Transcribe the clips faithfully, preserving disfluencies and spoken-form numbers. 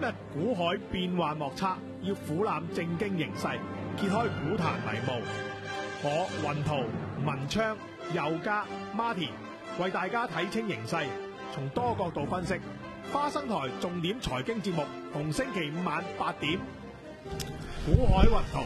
今日股海變幻莫測，要俯瞰正經形勢，揭開股壇迷霧。我雲圖、文昌、佑嘉、Martin 為大家睇清形勢，從多角度分析。花生台重點財經節目，逢星期五晚八點，股海雲圖。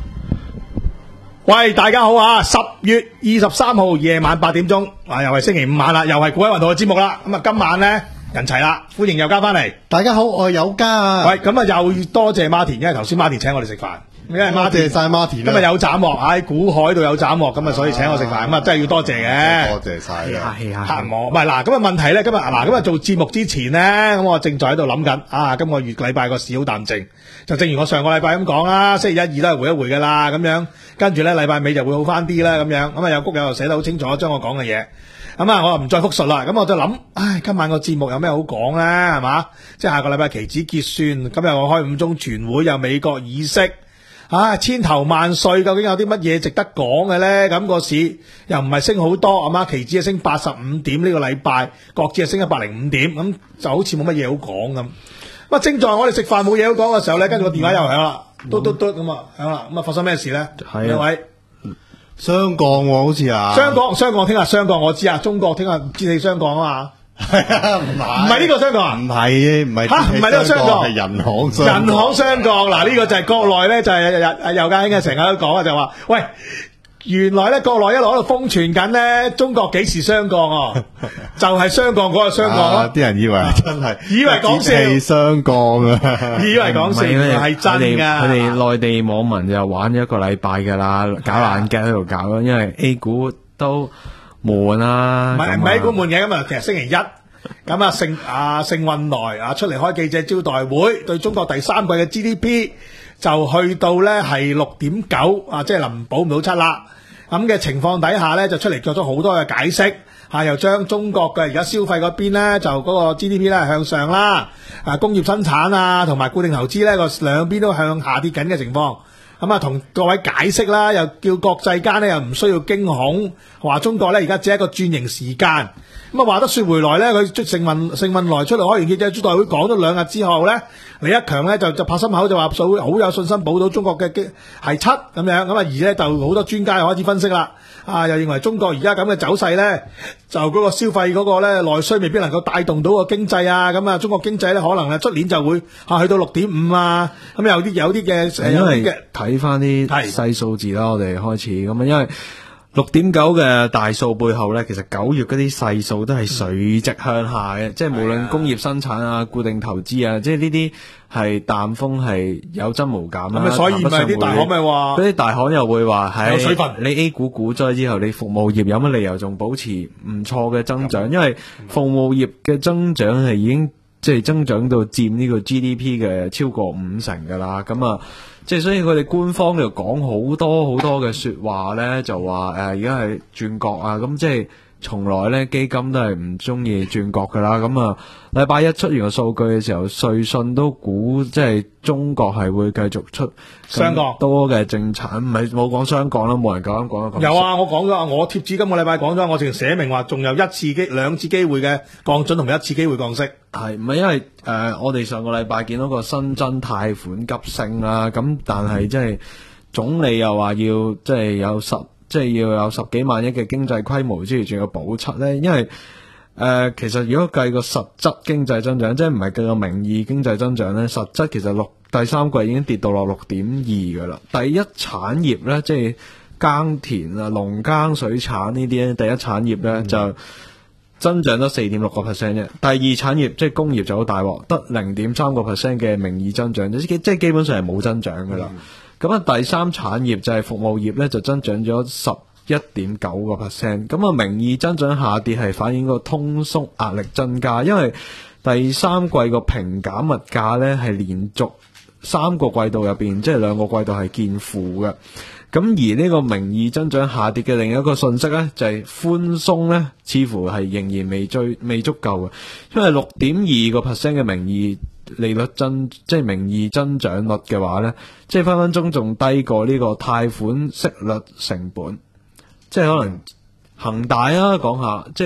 喂，大家好啊！十月二十三號夜晚八點鐘，啊，又係星期五晚啦，又係股海雲圖嘅節目啦。咁啊，今晚咧人齊啦，歡迎佑嘉翻嚟。 大家好，我係佑嘉啊。 喂，咁啊又多謝 Martin，因為頭先 Martin 請我哋食飯。因為 Martin 多謝晒 Martin， 今日有斬獲喺股海度有斬獲，咁啊所以請我食飯，咁啊真係要多謝嘅。 多謝晒啊！ 係啊，客我唔係嗱，咁啊問題咧，今日嗱，咁啊做節目之前咧，咁我正在喺度諗緊啊，今個月禮拜個市好淡靜，就正如我上個禮拜咁講啦，星期一二都係回一回噶啦，咁樣跟住咧禮拜尾就會好翻啲啦，咁樣咁啊有谷友又寫得好清楚，將我講嘅嘢。咁啊，我又唔再複述啦。咁我就諗，唉，今晚個節目有咩好講咧？係嘛，即係下個禮拜期指結算，今日我開五中全會，有美國議息。啊，千頭萬緒，究竟有啲乜嘢值得講嘅咧？咁個市又唔係升好多，阿媽期指係升八十五點呢個禮拜，國指係升一百零五點，咁就好似冇乜嘢好講咁。咁啊，正在我哋食飯冇嘢好講嘅時候咧，跟住個電話又響啦，嘟嘟嘟咁啊，響啦，咁啊發生咩事咧？係兩位雙降喎，好似啊， 雙降雙降，聽日雙降我知啊，中國聽日唔知你雙降啊嘛。 係啊，唔係唔係呢個雙降啊？ 唔係唔係吓，唔係呢個雙降， 係人行雙降。 人行雙降嗱，呢個就係國內咧，就係日日佑嘉兄成日都講啊，就話喂，原來咧國內一路喺度瘋傳緊咧，中國幾時雙降啊？就係雙降嗰個雙降咯。 啲人以為真係， 以為講笑， 係雙降啊， 以為講笑，係真噶。 佢哋內地網民就玩咗一個禮拜噶啦，搞爛 gag 喺度搞咯，因為 A 股都。悶啊！ 唔係唔係 A 股悶嘅，咁啊，其實星期一咁啊，盛啊盛運來啊出嚟開記者招待會，對中國第三季嘅 G D P 就去到咧係六點九啊，即係臨保唔到七啦。咁嘅情況底下咧，就出嚟作咗好多嘅解釋，嚇、啊、又將中國嘅而家消費嗰邊咧就嗰個 G D P 咧向上啦，啊工業生產啊同埋固定投資咧個兩邊都向下跌緊嘅情況。咁啊，同各位解釋啦，又叫國際間咧又唔需要驚恐，話中國咧而家只係一個轉型時間。咁啊，話得說回來咧，佢盛運盛運來出嚟開完記者招待會講咗兩日之後咧，李克強咧就就拍心口就話數會好有信心保到中國嘅經係七咁樣。咁啊，而咧就好多專家又開始分析啦，啊又認為中國而家咁嘅走勢咧，就嗰個消費嗰個咧內需未必能夠帶動到個經濟啊。咁啊，中國經濟咧可能啊出年就會啊去到六點五啊。咁有啲有啲嘅因為睇翻啲細數字啦，我哋開始咁啊，因為六點九嘅大數背後咧，其實九月嗰啲細數都係垂直向下嘅，嗯、即係無論工業生產啊、固定投資啊，即係呢啲係淡風係有增無減啦。 咁所以咪啲大行咪話， 嗰啲大行又會話係有水分。 你 A 股股災之後，你服務業有乜理由仲保持唔錯嘅增長？因為服務業嘅增長係已經即係增長到佔呢個 G D P 嘅超過五成噶啦。咁啊。即係所以佢哋官方就講好多好多嘅說話咧，就話誒而家係轉角啊，咁即係從來咧基金都係唔中意轉角噶啦。咁啊禮拜一出完個數據嘅時候，瑞信都估即係中國係會繼續出雙降多嘅政策，唔係冇講雙降啦，冇人夠膽講得咁。 有啊，我講咗，我貼紙今個禮拜講咗，我淨係寫明話仲有一次機兩次機會嘅降準同埋一次機會降息。 係唔係因為誒、呃、我哋上個禮拜見到個新增貸款急升啦，咁但係即係總理又話要即係有十即係要有十幾萬億嘅經濟規模之餘，仲要補七咧，因為誒、呃、其實如果計個實質經濟增長，即係唔係計個名義經濟增長咧，實質其實六第三季已經跌到落六點二噶啦。第一產業咧，即係耕田啊、農耕水產呢啲咧，第一產業咧、嗯、就增長得四點六個 percent 啫，第二產業即係工業就好大鑊，得零點三個 percent 嘅名義增長，即係基本上係冇增長噶啦。咁啊、嗯，第三產業就係服務業咧，就增長咗十一點九個 percent。咁啊，名義增長下跌係反映個通縮壓力增加，因為第三季個平減物價咧係連續三個季度入邊，即係兩個季度係見負嘅。咁而呢個名義增長下跌嘅另一個信息咧，就係寬鬆咧，似乎係仍然未追未足夠嘅，因為六點二個 percent 嘅名義利率增，即係名義增長率嘅話咧，即係分分鐘仲低過呢個貸款息率成本，即係可能恒大啊講下，即係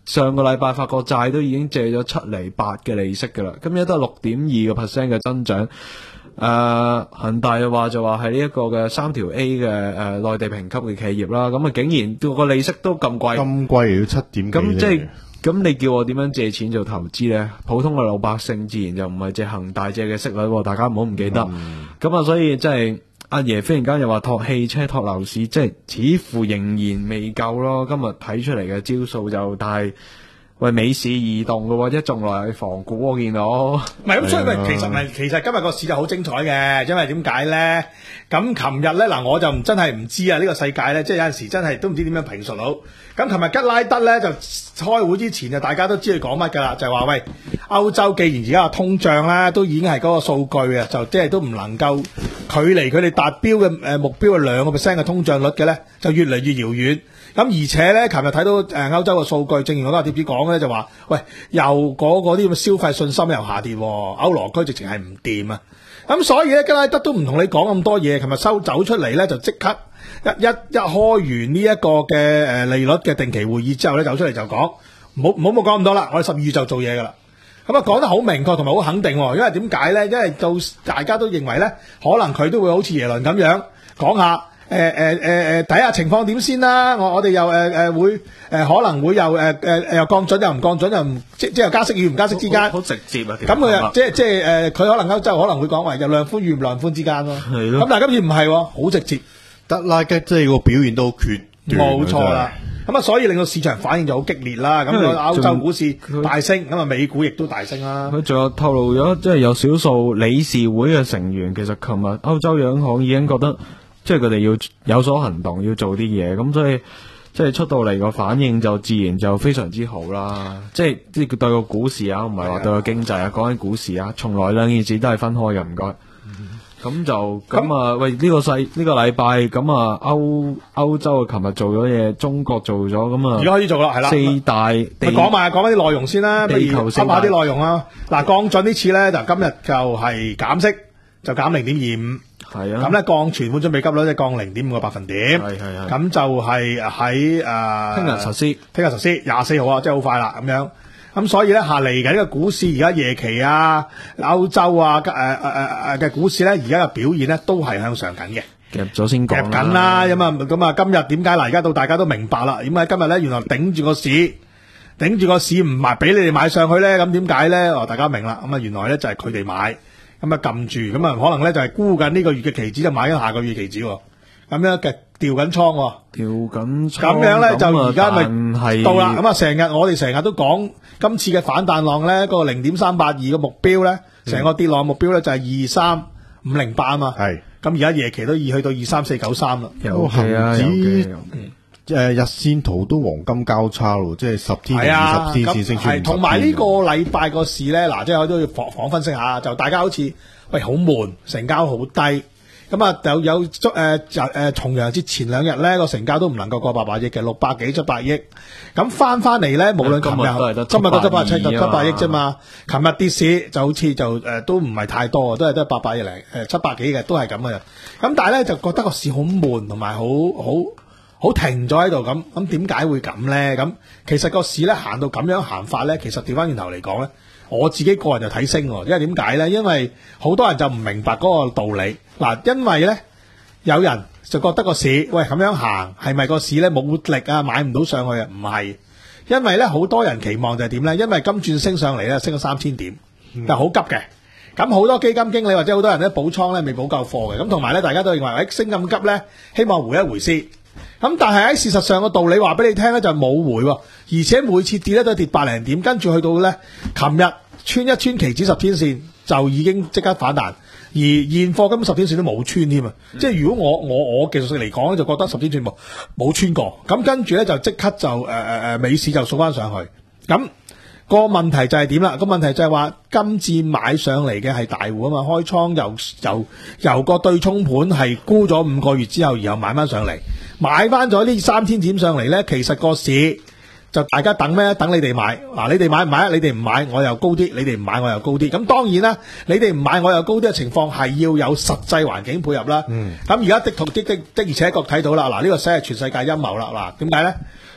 上個禮拜法國債都已經借咗七厘八嘅利息㗎啦，咁而家都係六點二個 percent 嘅增長。誒、呃、恒大嘅話就話係呢一個嘅三條 A 嘅誒、呃、內地評級嘅企業啦，咁啊竟然個利息都咁貴， 咁貴要七點幾咁即係厘咁你叫我點樣借錢做投資呢？普通嘅老百姓自然就唔係借恒大借嘅息率喎，大家唔好唔記得。咁、嗯、啊，所以即係阿爺忽然間又話托汽車、托樓市，即係似乎仍然未夠咯。今日睇出嚟嘅招數就但係。喂，美市移動嘅喎，一仲來房股我見到， 唔係咁，所以咪其實咪其實今日個市就好精彩嘅，因為點解咧？咁琴日咧嗱，我就唔真係唔知啊！呢、呢個世界咧，即係有陣時真係都唔知點樣評述到。咁琴日吉拉德咧就開會之前就大家都知佢講乜㗎啦，就係話喂，歐洲既然而家個通脹咧都已經係嗰個數據啊，就即係都唔能夠距離佢哋達標嘅誒目標嘅兩個 percent 嘅通脹率嘅咧，就越嚟越遙遠。咁而且咧，琴日睇到誒歐洲嘅數據，正如我嗰個貼紙講咧，就話喂，又嗰個啲咁嘅消費信心又下跌，歐羅區直情係唔掂啊！咁所以咧，吉拉德都唔同你講咁多嘢，琴日收走出嚟咧，就即刻一一一開完呢一個嘅誒利率嘅定期會議之後咧，走出嚟就講，唔好唔好冇講咁多啦，我哋十二月就做嘢噶啦。咁啊講得好明確同埋好肯定，因為點解咧？因為到大家都認為咧，可能佢都會好似耶倫咁樣講下。誒誒誒誒，睇下情況點先啦。我我哋又誒誒會誒可能會又誒誒誒又降準又唔降準又唔即即係加息與唔加息之間， 好直接啊。 咁佢又即即係誒，佢可能歐洲可能會講話又量寬與唔量寬之間咯。係咯。咁但係今次唔係喎，好直接。 德拉吉即係個表現都決斷。 冇錯啦。咁啊，所以令到市場反應就好激烈啦。咁個歐洲股市大升，咁啊美股亦都大升啦。 佢仲有透露咗，即係有少數理事會嘅成員，其實琴日歐洲央行已經覺得。即係佢哋要有所行動，要做啲嘢，咁所以即係出到嚟個反應就自然就非常之好啦。即係即係對個股市啊，唔係話對個經濟啊。講緊股市啊，從來兩件事都係分開嘅，唔該。咁、嗯、就咁啊，喂呢、呢個世呢、呢個禮拜咁啊，歐歐洲啊，琴日做咗嘢，中國做咗，咁啊， 而家可以做啦，係啦。四大，佢講埋講翻啲內容先啦，不如講下啲內容啦。嗱，降準呢次咧，就今日就係減息，就減零點二五。 係啊， 咁咧降存款準備金率咧降零點五個百分點， 係係係， 咁就係喺誒聽日實施， 聽日實施廿四號啊，即係好快啦咁樣。咁所以咧下嚟緊嘅股市而家夜期啊、歐洲啊、誒誒誒誒嘅股市咧，而家嘅表現咧都係向上緊嘅， 夾咗先講夾緊啦。咁啊咁啊，今日點解嗱？而家到大家都明白啦，點解今日咧原來頂住個市，頂住個市唔係俾你哋買上去咧？咁點解咧？哦，大家明啦。咁啊，原來咧就係佢哋買。咁啊撳住，咁啊可能咧就係沽緊呢個月嘅期指，就買緊下個月期指，咁樣嘅調緊倉， 調緊倉， 咁樣咧就而家咪到啦。咁啊成日我哋成日都講今次嘅反彈浪咧，個零點三八二嘅目標咧，成個跌浪目標咧就係二三五零八啊嘛。係，咁而家夜期都已去到二三四九三啦。 有恒指誒日線圖都黃金交叉咯，即係十天同二十天線升穿五十天。 同埋呢個禮拜個市咧，嗱，即係我都要仿仿分析下，就大家好似喂好悶，成交好低，咁啊有有誒誒重陽節前兩日咧個成交都唔能夠過八百億嘅，六百幾七百億，咁翻翻嚟咧，無論琴日今日都七百七七百億啫嘛，琴日跌市就好似就誒、呃、都唔係太多，都係得八百億零誒七百幾嘅，都係咁嘅，咁但係咧就覺得個市好悶，同埋好好。好停咗喺度咁，咁點解會咁咧？咁其實個市咧行到咁樣行法咧，其實調翻轉頭嚟講咧，我自己個人就睇升喎，因為點解咧？因為好多人就唔明白嗰個道理。嗱，因為咧有人就覺得個市喂咁樣行係咪個市咧冇力啊，買唔到上去啊？唔係，因為咧好多人期望就係點咧？因為金轉升上嚟咧，升咗三千點，就好急嘅。咁好多基金經理或者好多人咧補倉咧未補夠貨嘅，咁同埋咧大家都認為誒升咁急咧，希望回一回先。咁但係喺事實上個道理話俾你聽咧就冇回喎，而且每次跌咧都跌百零點，跟住去到咧，琴日穿一穿期指十天線就已經即刻反彈，而現貨根本十天線都冇穿添啊！嗯、即係如果我我我技術性嚟講咧，就覺得十天線冇冇穿過，咁跟住咧就即刻就誒誒誒美市就掃翻上去，咁、個問題就係點啦？個問題就係話今次買上嚟嘅係大戶啊嘛，開倉由由由個對沖盤係沽咗五個月之後，然後買翻上嚟。買翻咗呢三千點上嚟呢，其實個市就大家等咩？等你哋買。嗱，你哋買唔買啊？你哋唔買，我又高啲；你哋唔買，我又高啲。咁當然啦，你哋唔買，我又高啲嘅情況係要有實際環境配合啦。咁而家的同的的的而且確睇到啦。嗱，呢個先係全世界陰謀啦。嗱，點解呢？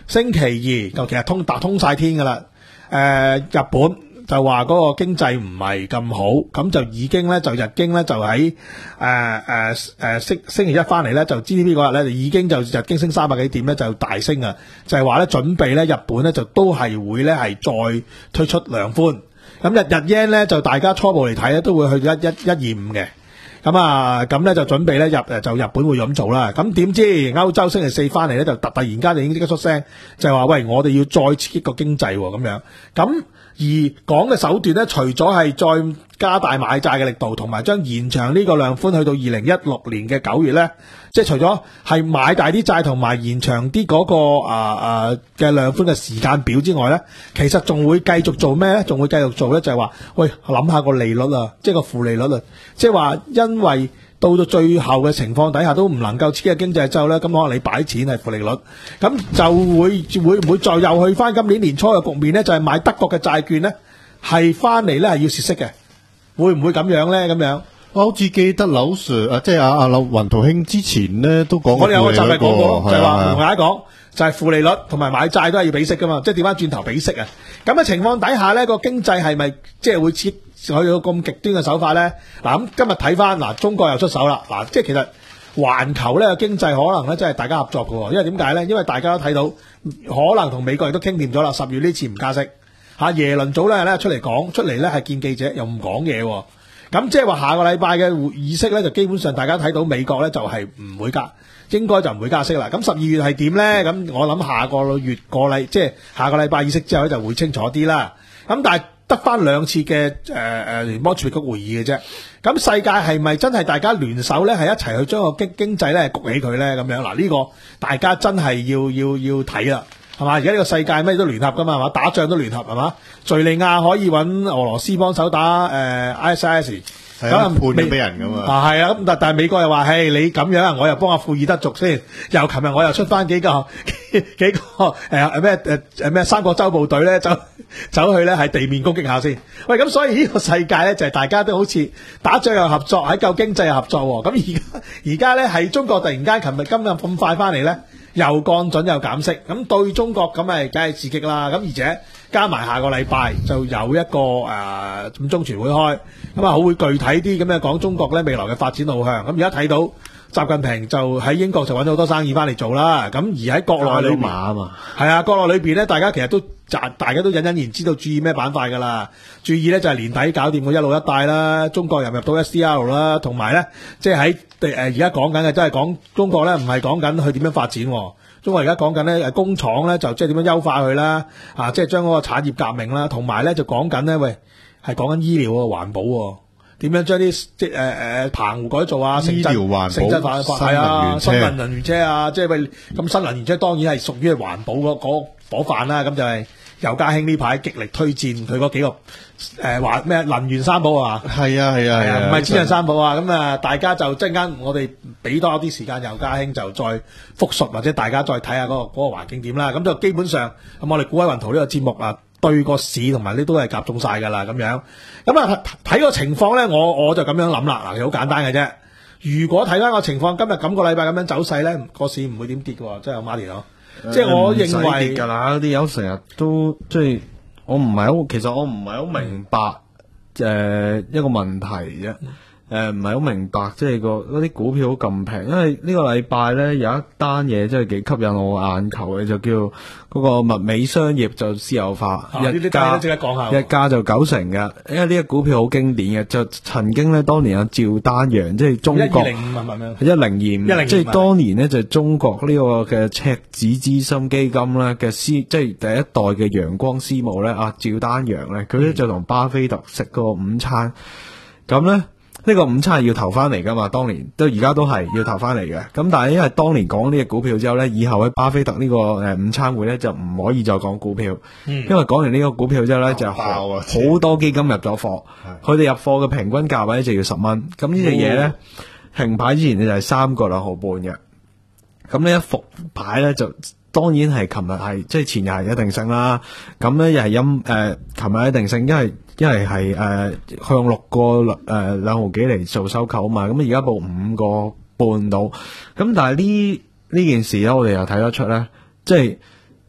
星期二就其實通達通晒天噶啦。誒、呃，日本就話嗰個經濟唔係咁好，咁就已經咧就日經咧就喺誒誒誒星星期一翻嚟咧就 G D P 嗰日咧就已經就日經升三百幾點咧就大升啊，就係話咧準備咧日本咧就都係會咧係再推出量寬，咁日日 yen 咧就大家初步嚟睇咧都會去到一一一二五嘅。咁啊，咁咧就準備咧入誒就日本會咁做啦。咁點知歐洲星期四翻嚟咧就突突然間就已經即刻出聲，就係話喂，我哋要再刺激個經濟咁樣。咁而講嘅手段咧，除咗係再加大買債嘅力度，同埋將延長呢個量寬去到二零一六年嘅九月咧，即係除咗係買大啲債同埋延長啲嗰、那個啊啊嘅量寬嘅時間表之外咧，其實仲會繼續做咩咧？仲會繼續做咧，就係話喂，諗下個利率啊，即係個負利率啊，即係話因為到到最後嘅情況底下都唔能夠刺激經濟之後咧，咁可能你擺錢係負利率，咁就會會唔會再又去翻今年年初嘅局面咧？就係、是、買德國嘅債券咧，係翻嚟咧係要蝕息嘅，會唔會咁樣咧？咁樣我好似記得劉 Sir 啊，即係阿阿劉雲圖兄之前咧都講過， 我哋有個集係講過，就係話同大家講。就係負利率同埋買債都係要俾息噶嘛，即係調翻轉頭俾息啊！咁嘅情況底下咧，個經濟係咪即係會切去到咁極端嘅手法咧？嗱，咁今日睇翻嗱，中國又出手啦！嗱，即係其實環球咧經濟可能咧真係大家合作喎，因為點解咧？因為大家都睇到可能同美國亦都傾掂咗啦，十月呢次唔加息嚇，耶倫早兩日咧出嚟講出嚟咧係見記者又唔講嘢喎，咁即係話下個禮拜嘅議息咧就基本上大家睇到美國咧就係唔會加。應該就唔會加息啦。咁十二月係點咧？咁我諗下個月個禮，即係下個禮拜議息之後咧，就會清楚啲啦。咁但係得翻兩次嘅誒誒聯邦儲備局會議嘅啫。咁世界係咪真係大家聯手咧，係一齊去將個經經濟咧谷起佢咧？咁樣嗱，呢個大家真係要要要睇啦，係嘛？而家呢個世界咩都聯合噶嘛，係嘛？打仗都聯合係嘛？敍利亞可以揾俄羅斯幫手打誒 I S I S。 咁判咗俾人噶嘛？ 啊，係啊，咁但但係美國又話，嘿，你咁樣，我又幫阿庫爾德族先。又琴日我又出翻幾個幾個誒咩誒誒咩三角洲部隊咧，走走去咧係地面攻擊下先。喂，咁所以呢個世界咧就係大家都好似打仗又合作，喺救經濟又合作。咁而家而家咧係中國突然間琴日今日咁快翻嚟咧，又降準又減息，咁對中國咁咪梗係刺激啦。咁而且加埋下個禮拜就有一個誒、呃、五中全會開，咁啊好會具體啲咁樣講中國咧未來嘅發展路向。咁而家睇到習近平就喺英國就揾咗好多生意翻嚟做啦。咁而喺國內裏邊，係啊，國內裏邊咧，大家其實都大家都隱隱然知道注意咩板塊㗎啦。注意咧就係年底搞掂個一路一帶啦，中國入入到 S D R 啦，同埋咧即係喺誒而家講緊嘅，真係講中國咧唔係講緊佢點樣發展。中國而家講緊咧，誒工廠咧就即係點樣優化佢啦，啊即係將嗰個產業革命啦，同埋咧就講緊咧，喂係講緊醫療喎、環保喎，點樣將啲即係誒誒棚戶改造啊，城鎮醫療環保、 城鎮化係啊，新能能源車啊，即係喂咁新能源車當然係屬於係環保嗰嗰伙飯啦，咁就係尤家興呢排極力推薦佢嗰幾個誒話咩能源三寶啊， 係啊係啊係啊， 唔係千人三寶啊，咁啊大家就陣間我哋俾多啲時間尤家興就再復述，或者大家再睇下嗰個嗰個環境點啦。咁就基本上咁我哋股海雲圖呢個節目啊，對個市同埋呢都係夾中晒㗎啦咁樣。咁啊睇個情況咧，我我就咁樣諗啦，嗱，好簡單嘅啫。如果睇翻個情況，今日咁個禮拜咁樣走勢咧，個市唔會點跌嘅，即係馬田咯。即係我認為跌㗎啦，啲友成日都即係我唔係好，其實我唔係好明白誒、呃、一個問題啫。誒唔係好明白，即係個嗰啲股票咁平，因為呢個禮拜咧有一單嘢真係幾吸引我眼球嘅，就叫嗰個物美商業就私有化， 啊、 一家即刻講下， 一家就九成嘅，因為呢個股票好經典嘅，就曾經咧當年有趙丹陽，即係中國一零五係咪一零二五，即係當年呢，就中國呢個嘅赤子之心基金咧嘅私，即係第一代嘅陽光私募咧，啊趙丹陽咧，佢咧就同巴菲特食個午餐，咁咧。呢個午餐係要投翻嚟噶嘛？當年都而家都係要投翻嚟嘅。咁但係因為當年講呢隻股票之後呢，以後喺巴菲特呢個誒午餐會呢，就唔可以再講股票，嗯、因為講完呢個股票之後呢，就好多基金入咗貨，佢哋入貨嘅平均價位就要十蚊。咁呢隻嘢呢，停牌之前呢就係三個兩毫半嘅。咁呢一復牌呢，就當然係琴日係即係前日係一定升啦。咁呢又係因誒琴日一定升，因為。因為係誒向六個誒兩毫幾嚟做收購嘛，咁而家報五個半到，咁但係呢呢件事咧，我哋又睇得出咧，即係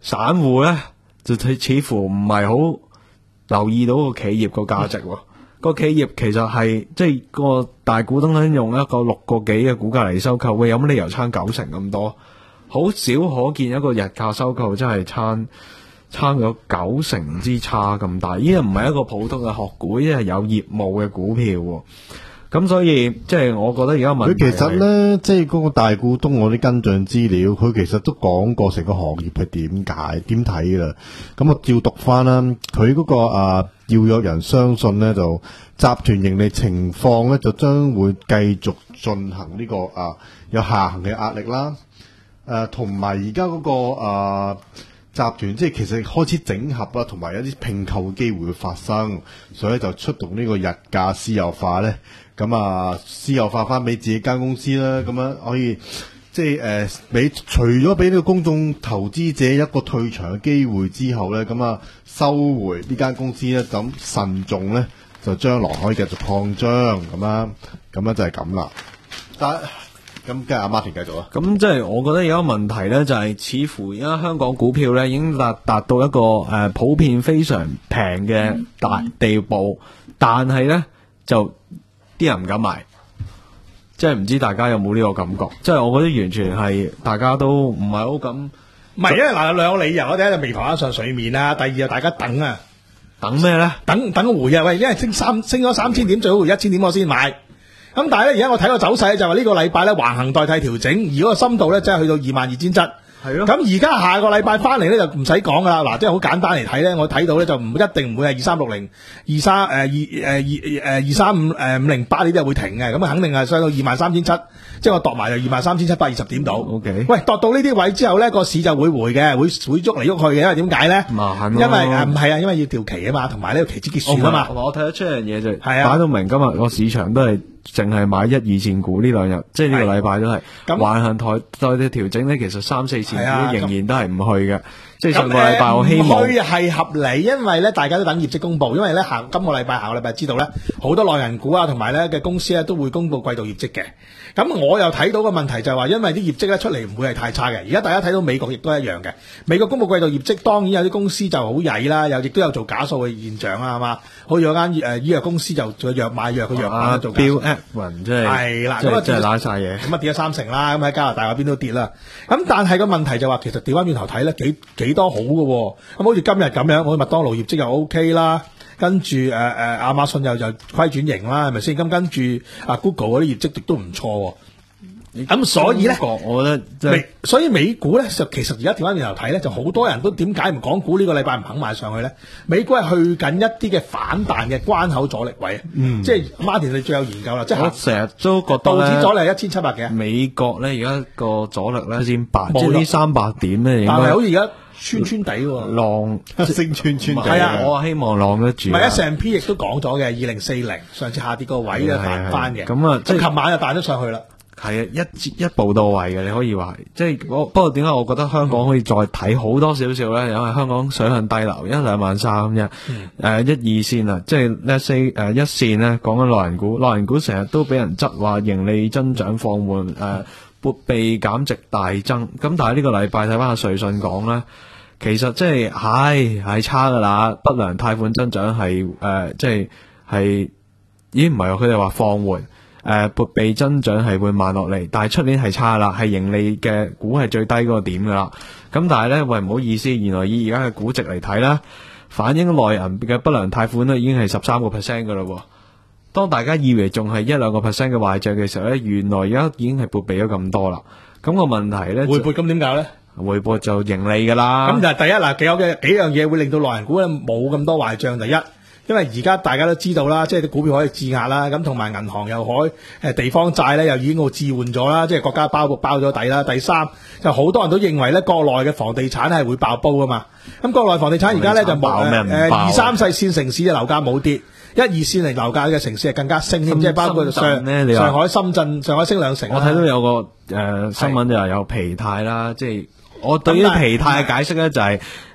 散戶咧就似乎唔係好留意到個企業個價值喎。個企業其實係即係個大股東咧用一個六個幾嘅股價嚟收購，喂，有乜理由差九成咁多？好少可見一個日價收購真係差差咗九成之差咁大，呢個唔係一個普通嘅學股，呢係有業務嘅股票喎。咁所以即係我覺得而家問題佢其實咧，即係嗰個大股東我啲跟進資料，佢其實都講過成個行業係點解點睇㗎啦。咁我照讀翻啦，佢嗰、嗰個啊要有人相信咧，就集團盈利情況咧就將會繼續進行呢、呢個啊有下行嘅壓力啦。誒同埋而家嗰個啊集團即係其實開始整合啦，同埋有啲併購嘅機會會發生，所以就出動呢個日價私有化咧。咁啊，私有化翻俾自己間公司啦，咁樣可以即係誒，俾、呃、除咗俾呢個公眾投資者一個退場嘅機會之後咧，咁啊收回呢間公司咧，咁慎重咧就將來可以繼續擴張咁樣，咁樣就係咁啦。但咁跟住阿 Martin 繼續啊。 咁即係我覺得有一個問題咧，就係、是、似乎而家香港股票咧已經達達到一個誒、呃、普遍非常平嘅大地步，但係咧就啲人唔敢買，即係唔知大家有冇呢個感覺？即係我覺得完全係大家都唔係好敢。 唔係，因為嗱有兩個理由，第一就未浮上水面啦，第二就大家等啊， 等咩咧？ 等等個回啊！喂，因為升三升咗三千點，最好回一千點我先買。咁但係咧，而家我睇個走勢就話呢個禮拜咧橫行代替調整，而嗰個深度咧真係去到二萬二千七。係咯，咁而家下個禮拜翻嚟咧就唔使講噶啦，嗱，即係好簡單嚟睇咧，我睇到咧就唔一定唔會係二三六零、二三誒二誒二誒二三五誒五零八呢啲係會停嘅，咁啊肯定係上到二萬三千七，即係我度埋就二萬三千七百二十點度。O K， 喂，度到呢啲位之後咧，個市就會回嘅，會會喐嚟喐去嘅，因為點解咧？因為誒唔係啊，因為要調期啊嘛，同埋呢個期指結算啊嘛。 我睇得出樣嘢就係擺到明今日個市場都係淨係買一二線股呢兩日，即係呢個禮拜都係橫行台代嘅調整咧，其實三四線股仍然都係唔去嘅。即係上個禮拜我希望去係合理，因為咧大家都等業績公布，因為咧下今個禮拜下個禮拜知道咧好多內銀股啊同埋咧嘅公司咧都會公布季度業績嘅。咁我又睇到個問題就係話，因為啲業績咧出嚟唔會係太差嘅。而家大家睇到美國亦都一樣嘅，美國公布季度業績，當然有啲公司就好曳啦，又亦都有做假數嘅現象啦，係嘛？好似有間誒醫藥公司就做藥買藥嘅藥品做假數。 Bill Ackman 即係係啦，咁啊真係拉晒嘢， 咁啊跌咗三成啦。咁喺加拿大嗰邊都跌啦。咁但係個問題就話，其實調翻轉頭睇咧，幾幾多好嘅。咁好似今日咁樣，好似麥當勞業績又 O K 啦。跟住誒誒亞馬遜又就虧轉型啦，係咪先？咁跟住啊 Google 嗰啲業績亦都唔錯。咁所以咧， 我覺得即係， 所以美股咧就其實而家調翻轉頭睇咧，就好多人都點解唔港股呢個禮拜唔肯買上去咧？美股係去緊一啲嘅反彈嘅關口阻力位，嗯，即係 Martin 你最有研究啦，即係我成日都覺得道指阻力係一千七百幾， 美國咧而家個阻力咧先八，即係呢三百點咧， 但係好似而家穿穿底喎， 浪升穿穿底， 係啊， 我希望浪得住。 唔係 S and P 亦都講咗嘅，二零四零上次下跌個位咧彈翻嘅， 咁啊， 即係琴晚就彈咗上去啦。 係啊，一一步到位嘅，你可以話係，即係我不過點解我覺得香港可以再睇好多少少咧？因為香港水向低流，一兩萬三啫，誒、嗯呃、一二線啊，即係 let's say 誒、呃、一線咧，講緊內銀股，內銀股成日都俾人質話盈利增長放緩，誒撥備減值大增，咁但係呢個禮拜睇翻阿瑞信講咧，其實即係係係差噶啦，不良貸款增長係誒、呃、即係係咦唔係喎，佢哋話放緩。誒撥備增長係會慢落嚟，但係出年係差啦，係盈利嘅股係最低嗰個點噶啦。咁但係咧，喂唔好意思，原來以而家嘅估值嚟睇啦，反映內銀嘅不良貸款咧已經係十三個 percent 噶啦。當大家以為仲係一兩個 percent 嘅壞賬嘅時候咧，原來而家已經係撥備咗咁多啦。咁、那個問題咧， 回撥咁點搞咧？ 回撥就盈利噶啦。咁就第一嗱，幾有嘅幾樣嘢會令到內銀股咧冇咁多壞賬。第一。因為而家大家都知道啦，即係啲股票可以質押啦，咁同埋銀行又可誒地方債咧又已經個置換咗啦，即係國家包包咗底啦。第三就好多人都認為咧，國內嘅房地產係會爆煲噶嘛。咁國內房地產而家咧就冇誒二三四線城市嘅樓價冇跌，一二線嚟樓價嘅城市係更加升添，即係包括上上海、深圳、上海升兩成。 我睇到有個誒、呃、新聞就係有疲態啦，即係。我對於疲態嘅解釋咧就係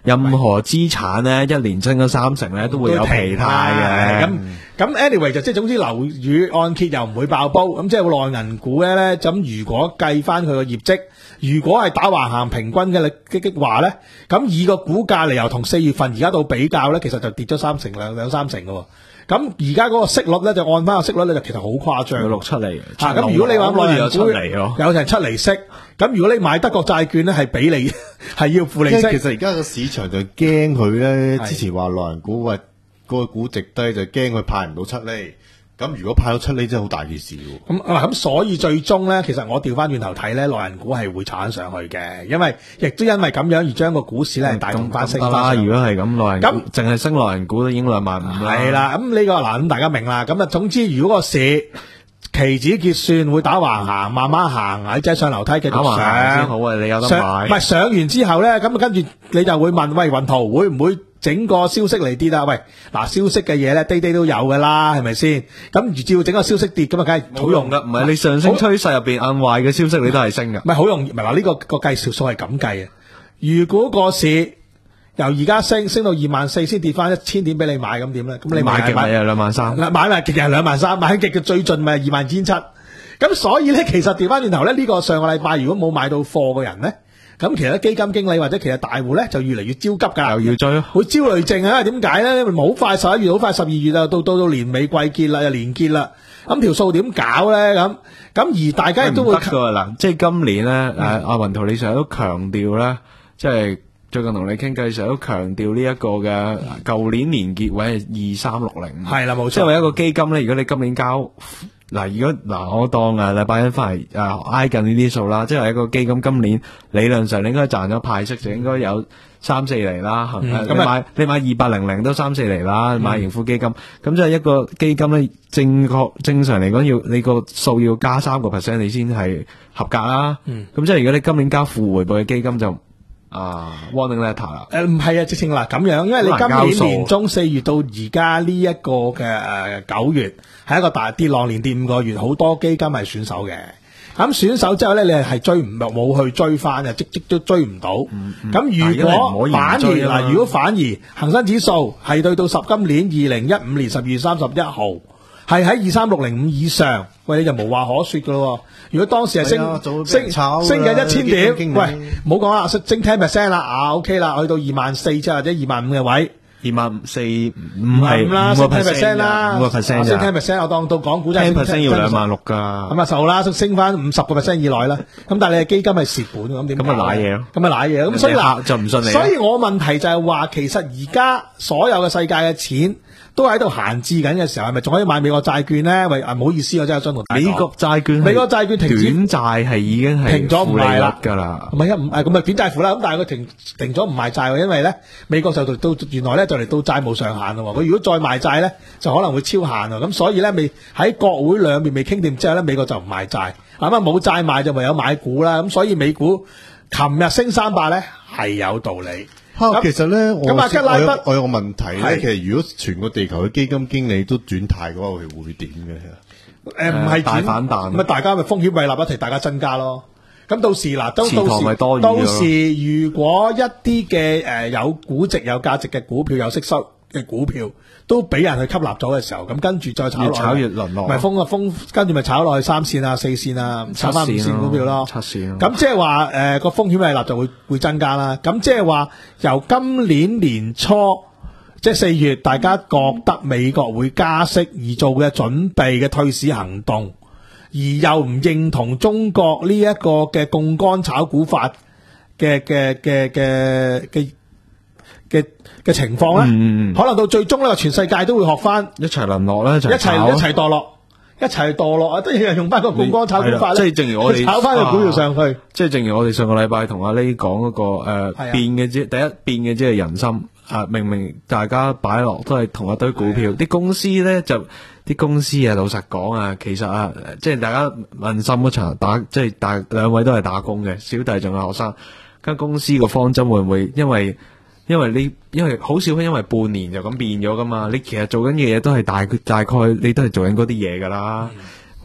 任何資產咧一年升咗三成咧，都會有疲態嘅。 咁咁 anyway 就即係總之樓宇按揭又唔會爆煲，咁即係內銀股咧咧，咁如果計翻佢個業績，如果係打橫行平均嘅嘅嘅話咧，咁以個股價嚟由同四月份而家到比較咧，其實就跌咗三成兩兩三成嘅喎。咁而家嗰個息率咧就按翻個息率咧就其實好誇張， 有六七厘。 啊，咁如果你話內銀有七股厘咯， 有成七厘息，咁如果你買德國債券咧係俾你係要付利息。 其實而家個市場就驚佢咧，之前話內銀股喂個估值低就驚佢派唔到七厘。咁如果派到七厘真係好大件事喎。 咁啊咁所以最終咧，其實我調翻轉頭睇咧，內銀股係會炒上去嘅，因為亦都因為咁樣而將個股市咧係帶動翻升翻上去。 如果係咁內銀股， 咁淨係升內銀股都已經兩萬五啦。 係啦，咁呢個嗱咁大家明啦。咁啊，總之如果個市期指結算會打橫行，慢慢行，或者上樓梯繼續打橫行先上。 好啊！你有得上買。 唔係上完之後咧，咁啊跟住你就會問：喂，雲圖會唔會整個消息嚟跌啊？喂，嗱消息嘅嘢咧，day day都有噶啦，係咪先？咁照整個消息跌，咁啊梗係好用噶，唔係你上升趨勢入邊按壞嘅消息，你都係升噶。 唔係好容易，唔係嗱呢個個計數數係咁計嘅。如果個市由而家升升到二萬四，先跌翻一千點俾你買，咁點咧？咁你買極咪係係兩萬三， 買埋極係兩萬三，買極嘅最盡咪二萬千七。咁所以咧，其實調翻轉頭咧，呢、呢個上個禮拜如果冇買到貨嘅人咧，咁其實基金經理或者其實大戶咧就越嚟越焦急㗎， 又要追， 會焦慮症啊！點解咧？因為好快十一月，好快十二月啊，到到到年尾季結啦，又年結啦，咁條數點搞咧？咁咁而大家亦都會得㗎嗱，即係今年咧，誒阿雲圖你成日都強調咧，即係最近同你傾偈成日都強調呢一個嘅舊年年結位係二三六零， 係啦冇錯， 即係為一個基金咧，如果你今年交。嗱，如果嗱，我當啊禮拜一翻嚟誒挨近呢啲數啦，即係一個基金今年理論上你應該賺咗派息就應該有三四厘啦，係咪？你買你買二八零零都三四厘啦， 嗯、 買盈富基金，咁即係一個基金咧，正確正常嚟講要你個數要加三個 percent 你先係合格啦。咁、嗯、即係如果你今年交負回報嘅基金就啊 warning letter 啦。 誒唔係啊，直情嗱咁樣，因為你今年年中四月到而家呢一個嘅誒九月。係一個大跌浪，連跌五個月，好多基金係選手嘅。咁選手之後咧，你係追唔冇去追翻嘅，即即都追唔到。咁、嗯嗯、如果反而嗱，如果反而恒生指數係對到十今年二零一五年十二月三十一號係喺二三六零五以上，喂你就無話可說噶咯。如果當時係升、哎、升升嘅一千點，喂唔好講啦，升 ten percent 啦，啊 OK 啦，去到二萬四即或者二萬五嘅位。 二萬四唔係啦，升 ten percent 啦， 五個 percent 升 ten percent，我當到港股真係 ten percent 要兩萬六噶， 咁啊受啦，升翻五十個 percent 以內啦。咁但係你嘅基金係蝕本，咁點？ 咁啊瀨嘢咯， 咁啊瀨嘢。咁所以嗱， 就唔信你。 所以我問題就係話，其實而家所有嘅世界嘅錢都喺度閒置緊嘅時候，係咪仲可以買美國債券咧？喂，啊唔好意思，我真係想同大家講， 美國債券， 美國債券停止短債係已經係停咗唔賣啦㗎啦。 唔係啊，唔係咁咪短債負啦。咁但係佢停停咗唔賣債喎，因為咧美國就到到原來咧就嚟到債務上限咯。佢如果再賣債咧，就可能會超限啊。咁所以咧未喺國會兩邊未傾掂之後咧，美國就唔賣債。咁啊冇債賣就唯有買股啦。咁所以美股琴日升三百咧係有道理。 啊、其實咧，我咁啊，吉拉德我有個問題咧。其實如果全個地球嘅基金經理都轉態嘅話，佢會點嘅？ 誒，唔係大反彈， 咁啊，大家咪風險胃納一齊，大家增加咯。咁到時嗱，都到時到時如果一啲嘅誒有估值有價值嘅股票有息收嘅股票都俾人去吸納咗嘅時候，咁跟住再炒落去， 越炒越淪落， 咪封啊封，跟住咪炒落去三線啊、四線啊，炒翻五線股票咯。 七線。 咁即係話誒個風險胃納就會會增加啦。咁即係話由今年年初即係四月，大家覺得美國會加息而做嘅準備嘅退市行動，而又唔認同中國呢一個嘅槓桿炒股法嘅嘅嘅嘅嘅嘅嘅情況咧、嗯，可能到最終咧，全世界都會學翻一齊淪落咧，一齊一齊墮落，一齊墮落啊！都要用翻個槓桿炒股法咧， 即係正如我哋炒翻個股票上去。 即、啊、係正如我哋上個禮拜同阿 Lay 講嗰個誒、呃啊、變嘅啫，第一變嘅即係人心啊！明明大家擺落都係同一堆股票，啲、啊、公司咧就啲公司啊，老實講啊，其實啊，即係大家問心嗰場打，即係大兩位都係打工嘅，小弟仲係學生，間公司個方針會唔會因為？因為你因為好少，因為半年就咁變咗噶嘛。你其實做緊嘅嘢都係大大概，你都係做緊嗰啲嘢噶啦。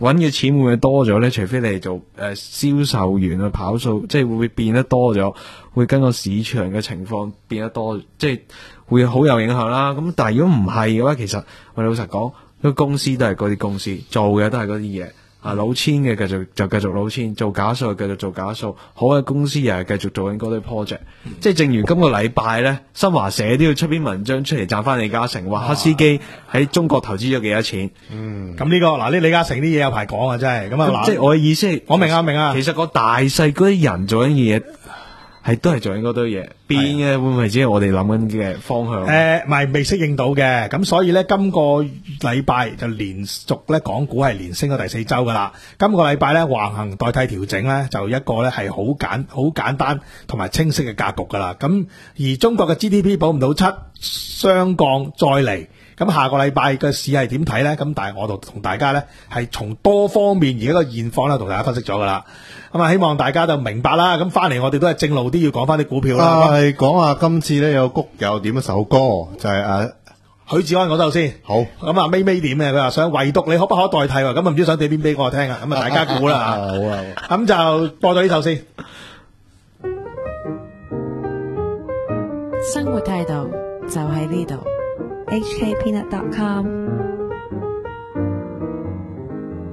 揾嘅錢會唔會多咗咧？除非你係做誒銷售員啊，跑數，即係會唔會變得多咗，會跟個市場嘅情況變得多，即係會好有影響啦。咁但係如果唔係嘅話，其實我哋老實講，個公司都係嗰啲公司做嘅都係嗰啲嘢。啊，老千嘅繼續就繼續老千，做假數繼續做假數，好嘅公司又係繼續做緊嗰堆 project，嗯、即係正如今個禮拜咧，新華社都要出篇文章出嚟讚翻李嘉誠，話黑司機喺中國投資咗幾多錢。 嗯，咁呢、這個嗱，呢李嘉誠啲嘢有排講啊，真係咁啊嗱， 即係我嘅意思係， 我明啊明啊， 其實個大細嗰啲人做緊嘅嘢。係都係做緊嗰堆嘢，變嘅會唔會只係我哋諗緊嘅方向？ 誒，唔係未適應到嘅，咁所以咧，今個禮拜就連續咧，港股係連升咗第四周噶啦。今個禮拜咧，橫行代替調整咧，就一個咧係好簡好簡單同埋清晰嘅格局噶啦。咁而中國嘅 G D P 保唔到七，雙降再嚟。咁下個禮拜嘅市係點睇咧？咁但係我度同大家咧係從多方面而家個現況咧同大家分析咗噶啦。咁啊，希望大家就明白啦。咁翻嚟我哋都係正路啲，要講翻啲股票啦。 係講下今次咧有谷友點一首歌，就係誒許志安嗰首先。 好。咁啊，咪咪點嘅？佢話想唯獨你可不可代替喎？咁啊唔知想點邊俾我聽啊？咁啊大家估啦。 好啊。 咁就播咗呢首先。 生活態度就喺呢度。H K Peanut dot com